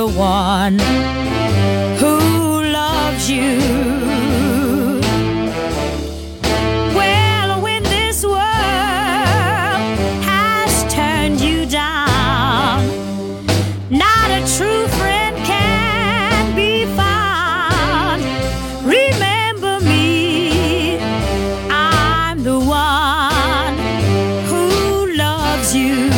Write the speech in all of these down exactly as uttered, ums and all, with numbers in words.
the one who loves you. Well, when this world has turned you down, not a true friend can be found. Remember me, I'm the one who loves you.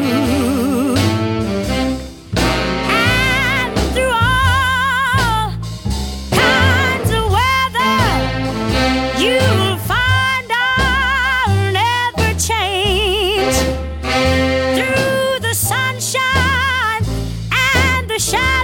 And through all kinds of weather, you'll find I'll never change. Through the sunshine and the shadow,